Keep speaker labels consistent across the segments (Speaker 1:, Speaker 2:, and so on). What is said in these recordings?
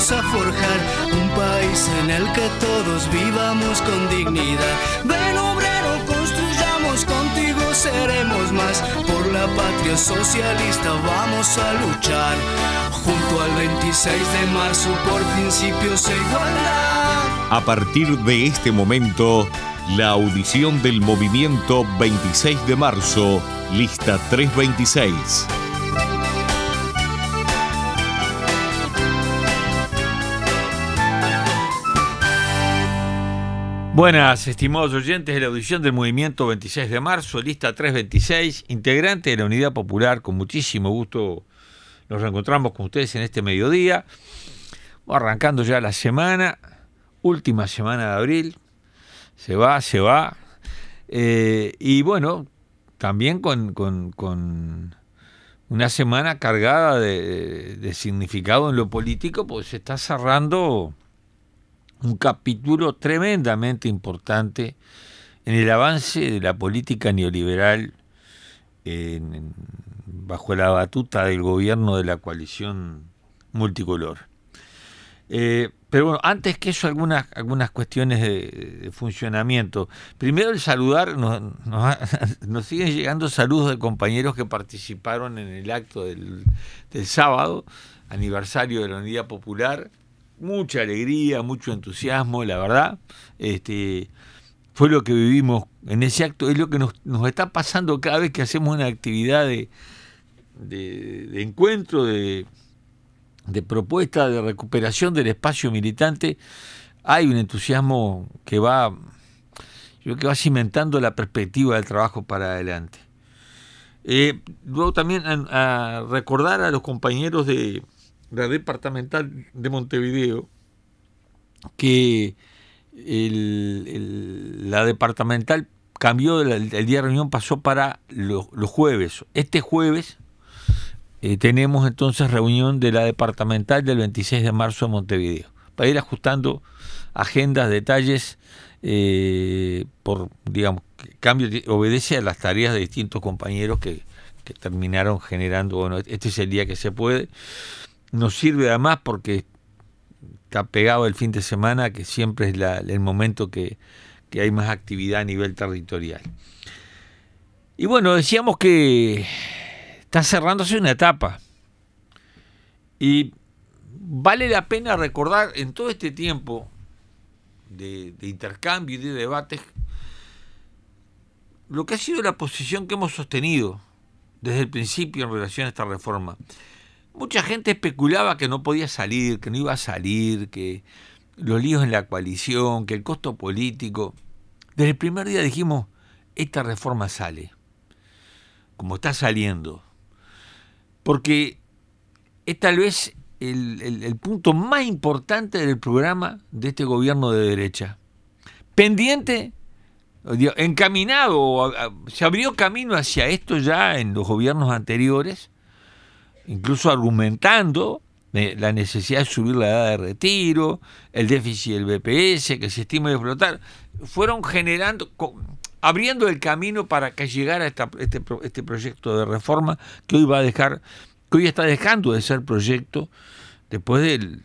Speaker 1: vamos a forjar un país en el que todos vivamos con dignidad. Ven obrero, construyamos, contigo seremos más. Por la patria socialista vamos a luchar, junto al 26 de marzo por principios e igualdad.
Speaker 2: A partir de este momento, la audición del movimiento 26 de marzo, lista 326.
Speaker 3: Buenas, estimados oyentes de la audición del movimiento 26 de marzo, lista 326, integrante de la Unidad Popular. Con muchísimo gusto nos reencontramos con ustedes en este mediodía, arrancando ya la semana, última semana de abril, se va, y bueno, también con una semana cargada de significado en lo político, pues se está cerrando un capítulo tremendamente importante en el avance de la política neoliberal bajo la batuta del gobierno de la coalición multicolor. Pero bueno, antes que eso, algunas cuestiones de funcionamiento. Primero, el saludar, nos siguen llegando saludos de compañeros que participaron en el acto del sábado, aniversario de la Unidad Popular. Mucha alegría, mucho entusiasmo, la verdad. Fue lo que vivimos en ese acto, es lo que nos está pasando cada vez que hacemos una actividad de encuentro, de propuesta, de recuperación del espacio militante. Hay un entusiasmo que va cimentando la perspectiva del trabajo para adelante. Luego también a recordar a los compañeros de la departamental de Montevideo que la departamental cambió, el día de reunión pasó para los jueves. Este jueves tenemos entonces reunión de la departamental del 26 de marzo en Montevideo, para ir ajustando agendas, detalles, cambio obedece a las tareas de distintos compañeros que terminaron generando, bueno, este es el día que se puede. Nos sirve además porque está pegado el fin de semana, que siempre es el momento que hay más actividad a nivel territorial. Y bueno, decíamos que está cerrándose una etapa. Y vale la pena recordar en todo este tiempo de intercambio y de debates lo que ha sido la posición que hemos sostenido desde el principio en relación a esta reforma. Mucha gente especulaba que no podía salir, que no iba a salir, que los líos en la coalición, que el costo político. Desde el primer día dijimos, esta reforma sale, como está saliendo, porque es tal vez el punto más importante del programa de este gobierno de derecha. Pendiente, encaminado, se abrió camino hacia esto ya en los gobiernos anteriores, incluso argumentando la necesidad de subir la edad de retiro, el déficit del BPS, que se estima de explotar. Fueron generando, abriendo el camino para que llegara este proyecto de reforma que hoy está dejando de ser proyecto después del...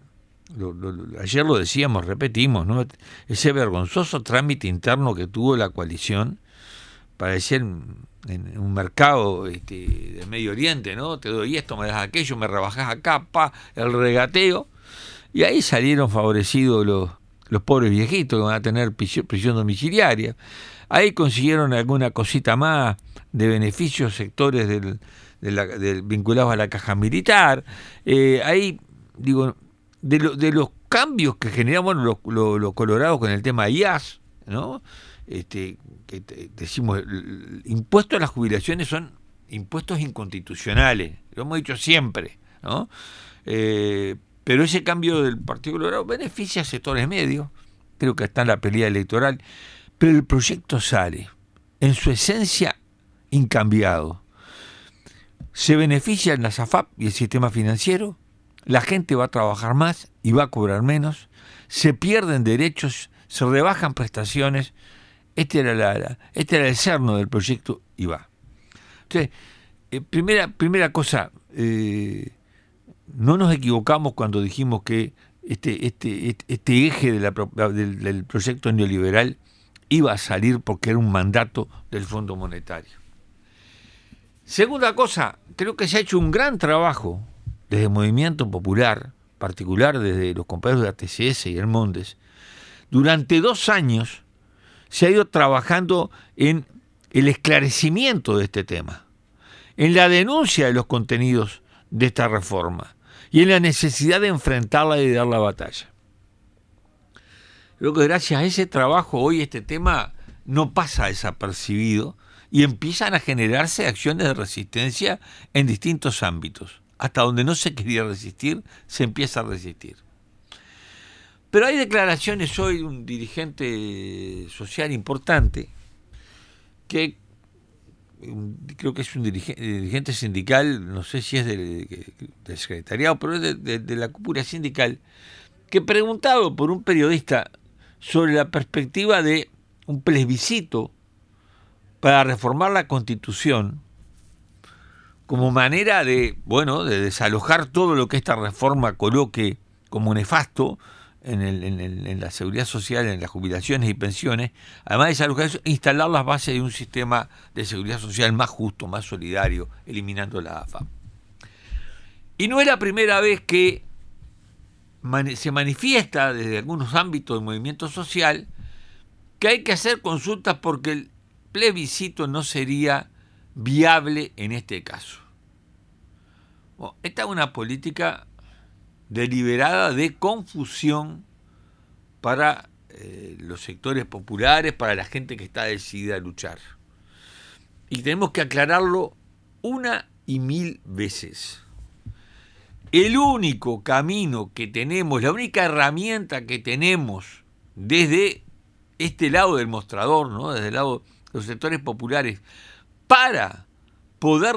Speaker 3: ayer lo decíamos, repetimos, ¿no? Ese vergonzoso trámite interno que tuvo la coalición, parecía en un mercado de Medio Oriente, ¿no? Te doy esto, me das aquello, me rebajás acá, el regateo, y ahí salieron favorecidos los pobres viejitos que van a tener prisión domiciliaria. Ahí consiguieron alguna cosita más de beneficios, sectores vinculados a la caja militar. Ahí, digo, de los cambios que generamos los colorados con el tema IAS, ¿no? Decimos, el impuesto a las jubilaciones son impuestos inconstitucionales, lo hemos dicho siempre, ¿no? Pero ese cambio del Partido Colorado beneficia a sectores medios, creo que está en la pelea electoral, pero el proyecto sale en su esencia incambiado. Se beneficia en la SAFAP y el sistema financiero, la gente va a trabajar más y va a cobrar menos, se pierden derechos, se rebajan prestaciones. Este era el cerno del proyecto y va. Entonces, primera cosa, no nos equivocamos cuando dijimos que este eje del proyecto neoliberal iba a salir porque era un mandato del Fondo Monetario. Segunda cosa, creo que se ha hecho un gran trabajo desde el movimiento popular, particular desde los compañeros de ATCS y Hermondes. Durante 2 años se ha ido trabajando en el esclarecimiento de este tema, en la denuncia de los contenidos de esta reforma y en la necesidad de enfrentarla y de dar la batalla. Creo que gracias a ese trabajo hoy este tema no pasa desapercibido y empiezan a generarse acciones de resistencia en distintos ámbitos. Hasta donde no se quería resistir, se empieza a resistir. Pero hay declaraciones hoy de un dirigente social importante, que creo que es un dirigente sindical, no sé si es del secretariado, pero es de la cúpula sindical, que preguntado por un periodista sobre la perspectiva de un plebiscito para reformar la Constitución como manera de desalojar todo lo que esta reforma coloque como nefasto en la seguridad social, en las jubilaciones y pensiones, además de desalojar eso, instalar las bases de un sistema de seguridad social más justo, más solidario, eliminando la AFA. Y no es la primera vez que se manifiesta desde algunos ámbitos del movimiento social que hay que hacer consultas porque el plebiscito no sería viable en este caso. Bueno, esta es una política deliberada de confusión para los sectores populares, para la gente que está decidida a luchar. Y tenemos que aclararlo 1.000 veces. El único camino que tenemos, la única herramienta que tenemos desde este lado del mostrador, ¿no?, desde el lado de los sectores populares, para poder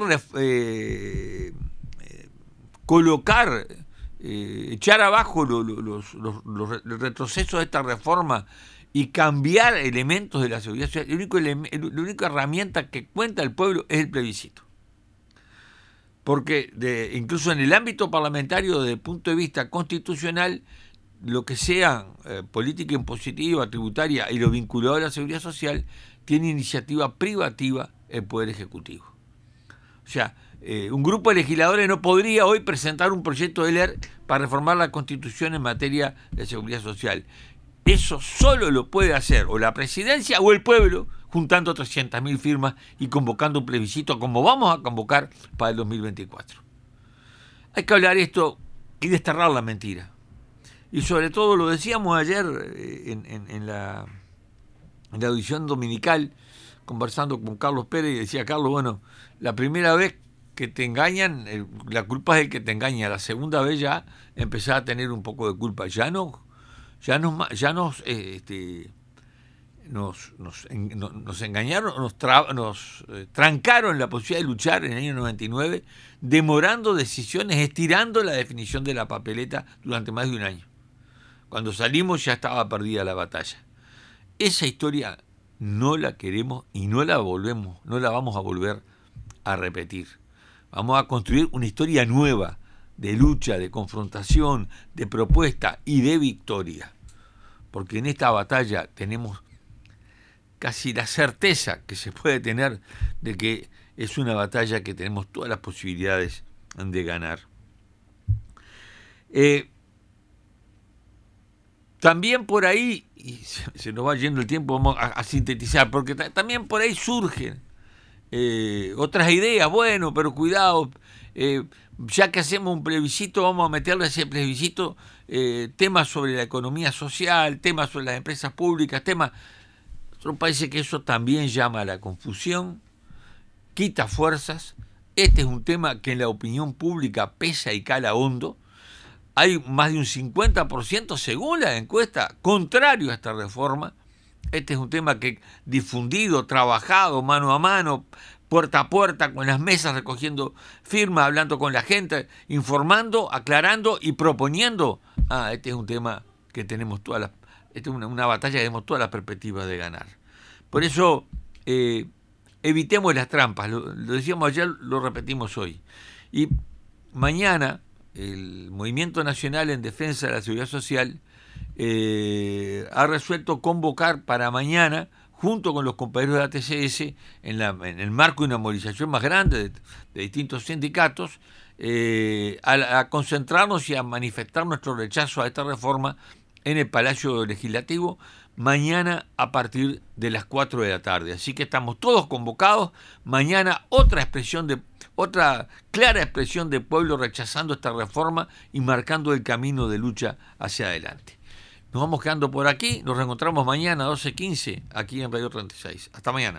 Speaker 3: colocar, echar abajo los retrocesos de esta reforma y cambiar elementos de la seguridad social, la única herramienta que cuenta el pueblo es el plebiscito. Porque incluso en el ámbito parlamentario, desde el punto de vista constitucional, lo que sea política impositiva, tributaria y lo vinculado a la seguridad social, tiene iniciativa privativa el Poder Ejecutivo. O sea, un grupo de legisladores no podría hoy presentar un proyecto de ley para reformar la Constitución en materia de seguridad social. Eso solo lo puede hacer o la presidencia o el pueblo, juntando 300.000 firmas y convocando un plebiscito como vamos a convocar para el 2024. Hay que hablar esto y desterrar la mentira. Y sobre todo, lo decíamos ayer en la audición dominical, conversando con Carlos Pérez, y decía Carlos, bueno, la primera vez que te engañan, la culpa es el que te engaña, la segunda vez ya empezás a tener un poco de culpa, nos engañaron, nos trancaron la posibilidad de luchar en el año 99, demorando decisiones, estirando la definición de la papeleta durante más de un año. Cuando salimos ya estaba perdida la batalla. Esa historia no la queremos y no la vamos a volver a repetir. Vamos a construir una historia nueva de lucha, de confrontación, de propuesta y de victoria. Porque en esta batalla tenemos casi la certeza que se puede tener de que es una batalla que tenemos todas las posibilidades de ganar. También por ahí, y se nos va yendo el tiempo, vamos a sintetizar, porque también por ahí surgen otras ideas. Bueno, pero cuidado, ya que hacemos un plebiscito, vamos a meterle a ese plebiscito temas sobre la economía social, temas sobre las empresas públicas, temas. Nos parece que eso también llama a la confusión, quita fuerzas. Este es un tema que en la opinión pública pesa y cala hondo. Hay más de un 50%, según la encuesta, contrario a esta reforma. Este es un tema que difundido, trabajado, mano a mano, puerta a puerta, con las mesas recogiendo firmas, hablando con la gente, informando, aclarando y proponiendo. Este es un tema que tenemos esta es una batalla que tenemos todas las perspectivas de ganar. Por eso, evitemos las trampas. Lo decíamos ayer, lo repetimos hoy. Y mañana, el Movimiento Nacional en Defensa de la Seguridad Social ha resuelto convocar para mañana, junto con los compañeros de la TCS, en el marco de una movilización más grande de distintos sindicatos, a concentrarnos y a manifestar nuestro rechazo a esta reforma en el Palacio Legislativo mañana a partir de las 4 de la tarde. Así que estamos todos convocados. Mañana otra clara expresión de pueblo rechazando esta reforma y marcando el camino de lucha hacia adelante. Nos vamos quedando por aquí. Nos reencontramos mañana a 12:15 aquí en Radio 36. Hasta mañana.